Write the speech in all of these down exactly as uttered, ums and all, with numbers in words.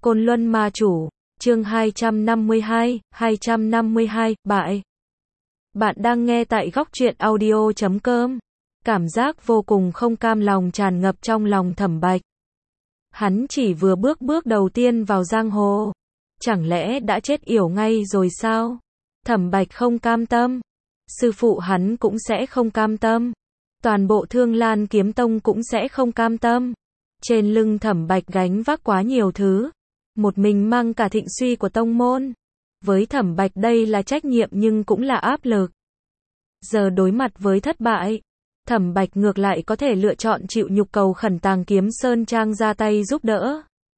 Côn Luân Ma Chủ, chương hai trăm năm mươi hai, hai trăm năm mươi hai, bại. Bạn đang nghe tại góc truyện audio chấm com. Cảm giác vô cùng không cam lòng tràn ngập trong lòng Thẩm Bạch. Hắn chỉ vừa bước bước đầu tiên vào giang hồ. Chẳng lẽ đã chết yểu ngay rồi sao? Thẩm Bạch không cam tâm. Sư phụ hắn cũng sẽ không cam tâm. Toàn bộ Thương Lan Kiếm Tông cũng sẽ không cam tâm. Trên lưng Thẩm Bạch gánh vác quá nhiều thứ. Một mình mang cả thịnh suy của tông môn. Với Thẩm Bạch đây là trách nhiệm nhưng cũng là áp lực. Giờ đối mặt với thất bại, Thẩm Bạch ngược lại có thể lựa chọn chịu nhục cầu khẩn Tàng Kiếm Sơn Trang ra tay giúp đỡ.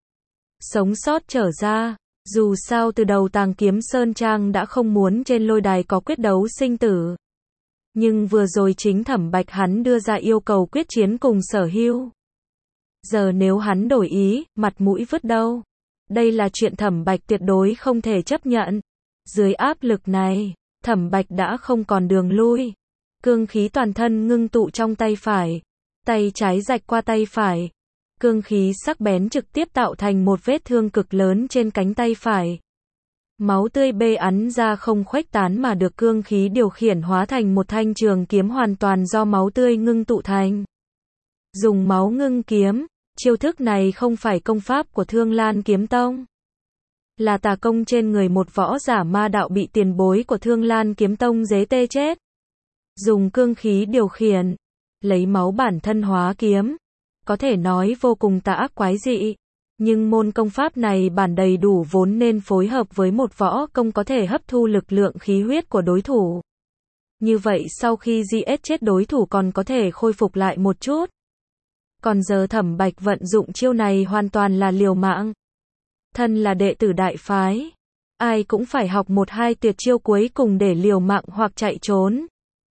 Sống sót trở ra, dù sao từ đầu Tàng Kiếm Sơn Trang đã không muốn trên lôi đài có quyết đấu sinh tử. Nhưng vừa rồi chính Thẩm Bạch hắn đưa ra yêu cầu quyết chiến cùng Sở Hưu. Giờ nếu hắn đổi ý, mặt mũi vứt đâu? Đây là chuyện Thẩm Bạch tuyệt đối không thể chấp nhận. Dưới áp lực này, Thẩm Bạch đã không còn đường lui. Cương khí toàn thân ngưng tụ trong tay phải. Tay trái rạch qua tay phải. Cương khí sắc bén trực tiếp tạo thành một vết thương cực lớn trên cánh tay phải. Máu tươi bê ắn ra không khuếch tán mà được cương khí điều khiển hóa thành một thanh trường kiếm hoàn toàn do máu tươi ngưng tụ thành. Dùng máu ngưng kiếm. Chiêu thức này không phải công pháp của Thương Lan Kiếm Tông. Là tà công trên người một võ giả ma đạo bị tiền bối của Thương Lan Kiếm Tông giết tê chết. Dùng cương khí điều khiển. Lấy máu bản thân hóa kiếm. Có thể nói vô cùng tà ác quái dị. Nhưng môn công pháp này bản đầy đủ vốn nên phối hợp với một võ công có thể hấp thu lực lượng khí huyết của đối thủ. Như vậy sau khi giết chết đối thủ còn có thể khôi phục lại một chút. Còn giờ Thẩm Bạch vận dụng chiêu này hoàn toàn là liều mạng. Thân là đệ tử đại phái. Ai cũng phải học một hai tuyệt chiêu cuối cùng để liều mạng hoặc chạy trốn.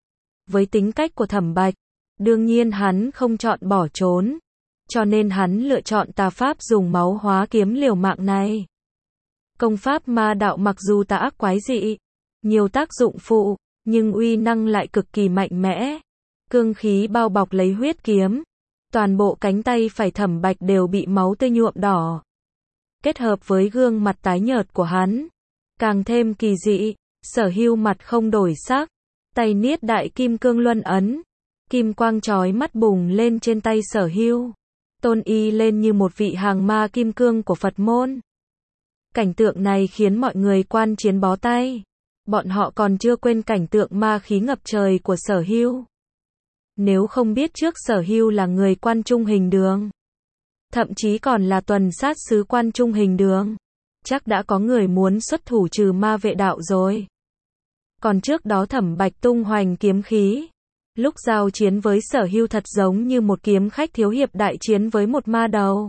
Với tính cách của Thẩm Bạch, đương nhiên hắn không chọn bỏ trốn. Cho nên hắn lựa chọn tà pháp dùng máu hóa kiếm liều mạng này. Công pháp ma đạo mặc dù tà ác quái dị, nhiều tác dụng phụ, nhưng uy năng lại cực kỳ mạnh mẽ. Cương khí bao bọc lấy huyết kiếm. Toàn bộ cánh tay phải Thẩm Bạch đều bị máu tươi nhuộm đỏ. Kết hợp với gương mặt tái nhợt của hắn, càng thêm kỳ dị. Sở Hưu mặt không đổi sắc, tay niết đại kim cương luân ấn, kim quang chói mắt bùng lên trên tay Sở Hưu, tôn y lên như một vị hàng ma kim cương của Phật môn. Cảnh tượng này khiến mọi người quan chiến bó tay. Bọn họ còn chưa quên cảnh tượng ma khí ngập trời của Sở Hưu. Nếu không biết trước Sở Hưu là người Quan Trung Hình Đường, thậm chí còn là tuần sát sứ Quan Trung Hình Đường, chắc đã có người muốn xuất thủ trừ ma vệ đạo rồi. Còn trước đó Thẩm Bạch tung hoành kiếm khí, lúc giao chiến với Sở Hưu thật giống như một kiếm khách thiếu hiệp đại chiến với một ma đầu.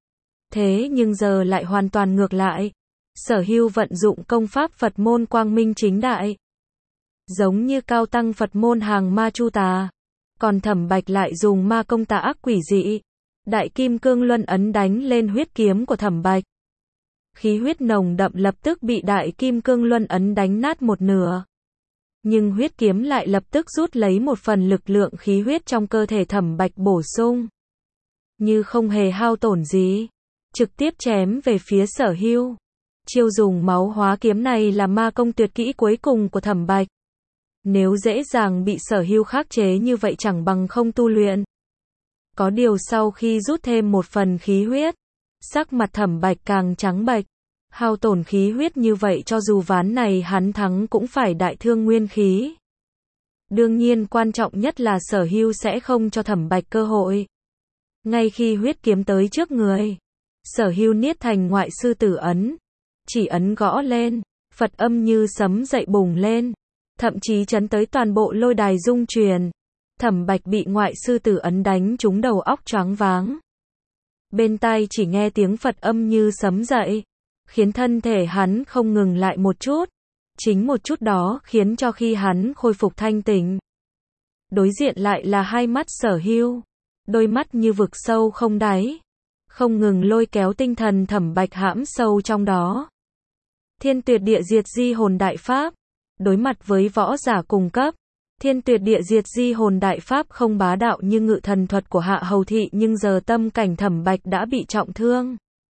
Thế nhưng giờ lại hoàn toàn ngược lại. Sở Hưu vận dụng công pháp Phật môn quang minh chính đại, giống như cao tăng Phật môn hàng ma chu tà. Còn Thẩm Bạch lại dùng ma công tà ác quỷ dị. Đại kim cương luân ấn đánh lên huyết kiếm của Thẩm Bạch. Khí huyết nồng đậm lập tức bị đại kim cương luân ấn đánh nát một nửa. Nhưng huyết kiếm lại lập tức rút lấy một phần lực lượng khí huyết trong cơ thể Thẩm Bạch bổ sung. Như không hề hao tổn gì. Trực tiếp chém về phía Sở Hưu. Chiêu dùng máu hóa kiếm này là ma công tuyệt kỹ cuối cùng của Thẩm Bạch. Nếu dễ dàng bị Sở Hưu khắc chế như vậy chẳng bằng không tu luyện. Có điều sau khi rút thêm một phần khí huyết, sắc mặt Thẩm Bạch càng trắng bệch. Hao tổn khí huyết như vậy cho dù ván này hắn thắng cũng phải đại thương nguyên khí. Đương nhiên quan trọng nhất là Sở Hưu sẽ không cho Thẩm Bạch cơ hội. Ngay khi huyết kiếm tới trước người, Sở Hưu niết thành ngoại sư tử ấn. Chỉ ấn gõ lên, Phật âm như sấm dậy bùng lên. Thậm chí chấn tới toàn bộ lôi đài rung truyền. Thẩm Bạch bị ngoại sư tử ấn đánh trúng đầu óc choáng váng. Bên tai chỉ nghe tiếng Phật âm như sấm dậy, khiến thân thể hắn không ngừng lại một chút. Chính một chút đó khiến cho khi hắn khôi phục thanh tỉnh. Đối diện lại là hai mắt Sở Hưu, đôi mắt như vực sâu không đáy, không ngừng lôi kéo tinh thần Thẩm Bạch hãm sâu trong đó. Thiên tuyệt địa diệt di hồn đại pháp. Đối mặt với võ giả cùng cấp, thiên tuyệt địa diệt di hồn đại pháp không bá đạo như ngự thần thuật của Hạ Hầu Thị, nhưng giờ tâm cảnh Thẩm Bạch đã bị trọng thương.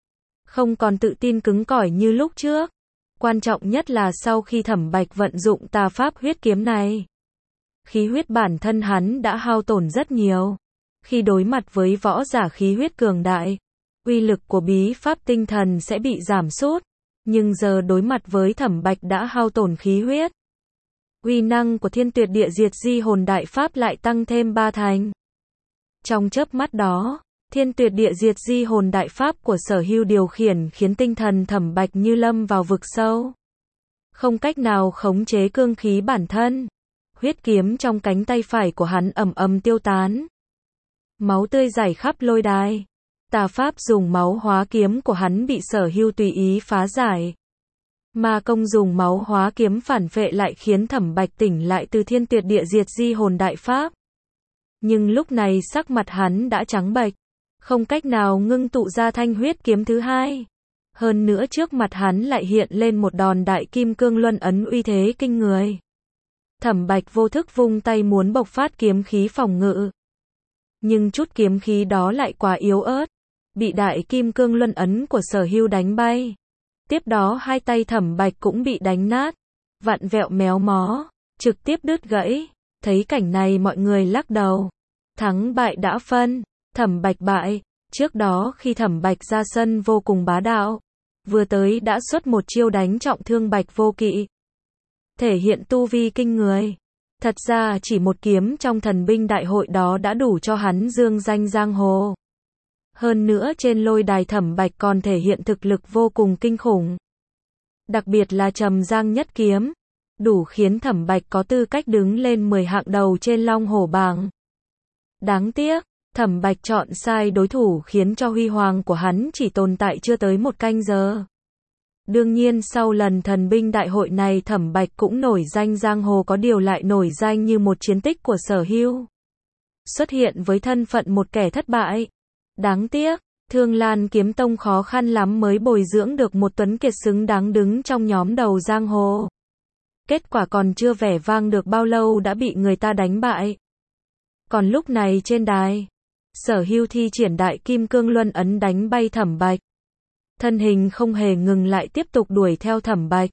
không còn tự tin cứng cỏi như lúc trước. Quan trọng nhất là sau khi Thẩm Bạch vận dụng tà pháp huyết kiếm này, khí huyết bản thân hắn đã hao tổn rất nhiều. Khi đối mặt với võ giả khí huyết cường đại, uy lực của bí pháp tinh thần sẽ bị giảm sút, nhưng giờ đối mặt với Thẩm Bạch đã hao tổn khí huyết, uy năng của Thiên Tuyệt Địa Diệt Di Hồn Đại Pháp lại tăng thêm ba thành. Trong chớp mắt đó, Thiên Tuyệt Địa Diệt Di Hồn Đại Pháp của Sở Hưu điều khiển khiến tinh thần Thẩm Bạch như lâm vào vực sâu, không cách nào khống chế cương khí bản thân. Huyết kiếm trong cánh tay phải của hắn ầm ầm tiêu tán, máu tươi rải khắp lôi đài. Tà pháp dùng máu hóa kiếm của hắn bị Sở Hưu tùy ý phá giải. Ma công dùng máu hóa kiếm phản phệ lại khiến Thẩm Bạch tỉnh lại từ Thiên Tuyệt Địa Diệt Di Hồn Đại Pháp. Nhưng lúc này sắc mặt hắn đã trắng bệch, không cách nào ngưng tụ ra thanh huyết kiếm thứ hai. Hơn nữa trước mặt hắn lại hiện lên một đòn đại kim cương luân ấn uy thế kinh người. Thẩm Bạch vô thức vung tay muốn bộc phát kiếm khí phòng ngự. Nhưng chút kiếm khí đó lại quá yếu ớt, bị đại kim cương luân ấn của Sở Hưu đánh bay. Tiếp đó hai tay Thẩm Bạch cũng bị đánh nát, vặn vẹo méo mó, trực tiếp đứt gãy. Thấy cảnh này mọi người lắc đầu. Thắng bại đã phân, Thẩm Bạch bại. Trước đó khi Thẩm Bạch ra sân vô cùng bá đạo, vừa tới đã xuất một chiêu đánh trọng thương Bạch Vô Kỵ, thể hiện tu vi kinh người. Thật ra chỉ một kiếm trong thần binh đại hội đó đã đủ cho hắn dương danh giang hồ. Hơn nữa trên lôi đài Thẩm Bạch còn thể hiện thực lực vô cùng kinh khủng. Đặc biệt là Trầm Giang nhất kiếm, đủ khiến Thẩm Bạch có tư cách đứng lên mười hạng đầu trên Long Hổ bảng. Đáng tiếc, Thẩm Bạch chọn sai đối thủ khiến cho huy hoàng của hắn chỉ tồn tại chưa tới một canh giờ. Đương nhiên sau lần thần binh đại hội này Thẩm Bạch cũng nổi danh giang hồ, có điều lại nổi danh như một chiến tích của Sở Hưu. Xuất hiện với thân phận một kẻ thất bại. Đáng tiếc, Thương Lan Kiếm Tông khó khăn lắm mới bồi dưỡng được một tuấn kiệt xứng đáng đứng trong nhóm đầu giang hồ. Kết quả còn chưa vẻ vang được bao lâu đã bị người ta đánh bại. Còn lúc này trên đài, Sở Hưu thi triển đại kim cương luân ấn đánh bay Thẩm Bạch. Thân hình không hề ngừng lại tiếp tục đuổi theo Thẩm Bạch.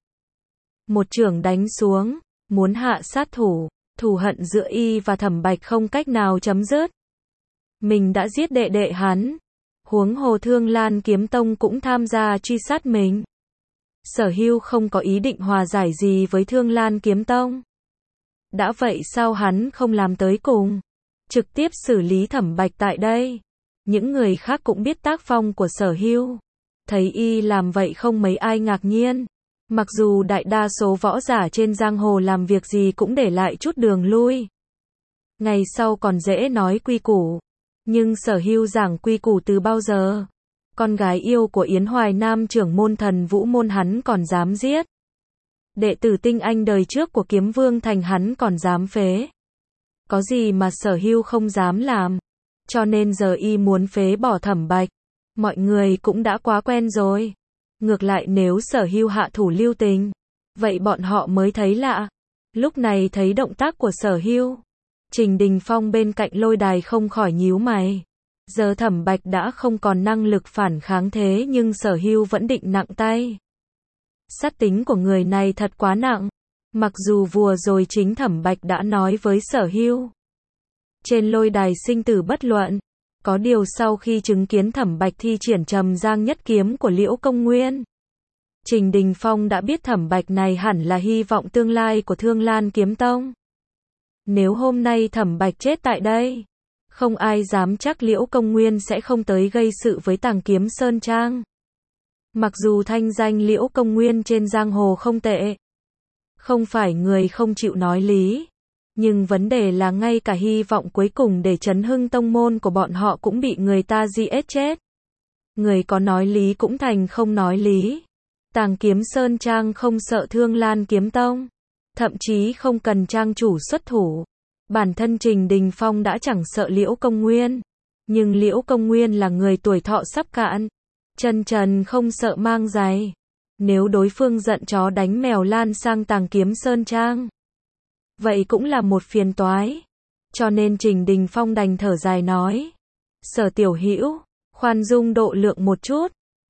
Một chưởng đánh xuống, muốn hạ sát thủ, thù hận giữa y và Thẩm Bạch không cách nào chấm dứt. Mình đã giết đệ đệ hắn, huống hồ Thương Lan Kiếm Tông cũng tham gia truy sát mình. Sở Hưu không có ý định hòa giải gì với Thương Lan Kiếm Tông. Đã vậy sao hắn không làm tới cùng, trực tiếp xử lý Thẩm Bạch tại đây. Những người khác cũng biết tác phong của Sở Hưu, thấy y làm vậy không mấy ai ngạc nhiên. Mặc dù đại đa số võ giả trên giang hồ làm việc gì cũng để lại chút đường lui, ngày sau còn dễ nói quy củ. Nhưng Sở Hưu giảng quy củ từ bao giờ? Con gái yêu của Yến Hoài Nam trưởng môn Thần Vũ môn hắn còn dám giết. Đệ tử tinh anh đời trước của Kiếm Vương Thành hắn còn dám phế. Có gì mà Sở Hưu không dám làm? Cho nên giờ y muốn phế bỏ Thẩm Bạch, mọi người cũng đã quá quen rồi. Ngược lại nếu Sở Hưu hạ thủ lưu tình, vậy bọn họ mới thấy lạ. Lúc này thấy động tác của Sở Hưu, Trình Đình Phong bên cạnh lôi đài không khỏi nhíu mày. Giờ Thẩm Bạch đã không còn năng lực phản kháng thế nhưng Sở Hưu vẫn định nặng tay. Sát tính của người này thật quá nặng. Mặc dù vừa rồi chính Thẩm Bạch đã nói với Sở Hưu, trên lôi đài sinh tử bất luận. Có điều sau khi chứng kiến Thẩm Bạch thi triển Trầm Giang nhất kiếm của Liễu Công Nguyên, Trình Đình Phong đã biết Thẩm Bạch này hẳn là hy vọng tương lai của Thương Lan Kiếm Tông. Nếu hôm nay Thẩm Bạch chết tại đây, không ai dám chắc Liễu Công Nguyên sẽ không tới gây sự với Tàng Kiếm Sơn Trang. Mặc dù thanh danh Liễu Công Nguyên trên giang hồ không tệ, không phải người không chịu nói lý, nhưng vấn đề là ngay cả hy vọng cuối cùng để chấn hưng tông môn của bọn họ cũng bị người ta giết chết. Người có nói lý cũng thành không nói lý. Tàng Kiếm Sơn Trang không sợ Thương Lan Kiếm Tông, thậm chí không cần trang chủ xuất thủ. Bản thân Trình Đình Phong đã chẳng sợ Liễu Công Nguyên, nhưng Liễu Công Nguyên là người tuổi thọ sắp cạn, chân trần không sợ mang giày. Nếu đối phương giận chó đánh mèo lan sang Tàng Kiếm Sơn Trang, vậy cũng là một phiền toái. Cho nên Trình Đình Phong đành thở dài nói, Sở tiểu hữu, khoan dung độ lượng một chút.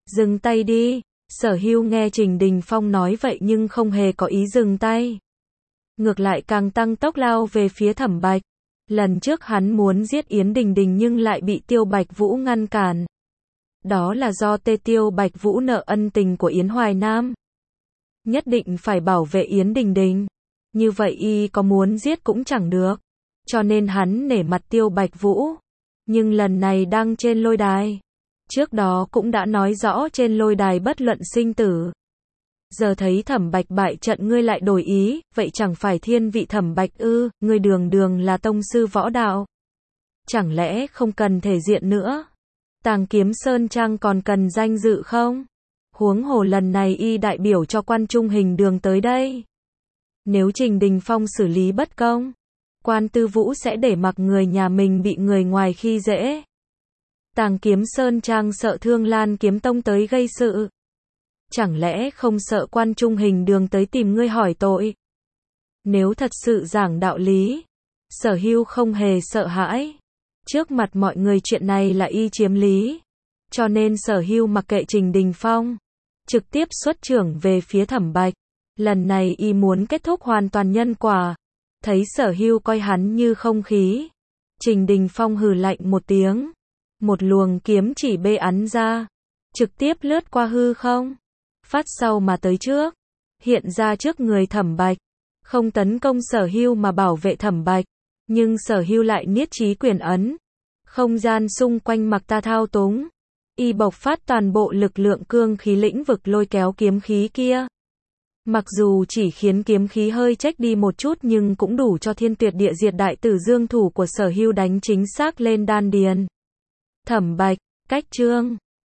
Dừng tay đi. Sở Hưu nghe Trình Đình Phong nói vậy nhưng không hề có ý dừng tay. Ngược lại càng tăng tốc lao về phía Thẩm Bạch. Lần trước hắn muốn giết Yến Đình Đình nhưng lại bị Tiêu Bạch Vũ ngăn cản. Đó là do Tê Tiêu Bạch Vũ nợ ân tình của Yến Hoài Nam. Nhất định phải bảo vệ Yến Đình Đình. Như vậy y có muốn giết cũng chẳng được. Cho nên hắn nể mặt Tiêu Bạch Vũ. Nhưng lần này đang trên lôi đài. Trước đó cũng đã nói rõ trên lôi đài bất luận sinh tử. Giờ thấy Thẩm Bạch bại trận ngươi lại đổi ý, vậy chẳng phải thiên vị Thẩm Bạch ư, ngươi đường đường là tông sư võ đạo. Chẳng lẽ không cần thể diện nữa? Tàng Kiếm Sơn Trang còn cần danh dự không? Huống hồ lần này y đại biểu cho Quan Trung Hình Đường tới đây. Nếu Trình Đình Phong xử lý bất công, Quan Tư Vũ sẽ để mặc người nhà mình bị người ngoài khi dễ. Tàng Kiếm Sơn Trang sợ Thương Lan Kiếm Tông tới gây sự. Chẳng lẽ không sợ Quan Trung Hình Đường tới tìm ngươi hỏi tội? Nếu thật sự giảng đạo lý, Sở Hưu không hề sợ hãi. Trước mặt mọi người chuyện này là y chiếm lý. Cho nên Sở Hưu mặc kệ Trình Đình Phong, trực tiếp xuất chưởng về phía Thẩm Bạch. Lần này y muốn kết thúc hoàn toàn nhân quả. Thấy Sở Hưu coi hắn như không khí, Trình Đình Phong hừ lạnh một tiếng. Một luồng kiếm chỉ bê ắn ra, trực tiếp lướt qua hư không, phát sau mà tới trước, hiện ra trước người Thẩm Bạch. Không tấn công Sở Hưu mà bảo vệ Thẩm Bạch, nhưng Sở Hưu lại niết chí quyền ấn. Không gian xung quanh mặc ta thao túng, y bộc phát toàn bộ lực lượng cương khí lĩnh vực lôi kéo kiếm khí kia. Mặc dù chỉ khiến kiếm khí hơi chếch đi một chút nhưng cũng đủ cho Thiên Tuyệt Địa Diệt Đại Tử Dương thủ của Sở Hưu đánh chính xác lên đan điền. Thẩm Bạch, cách chương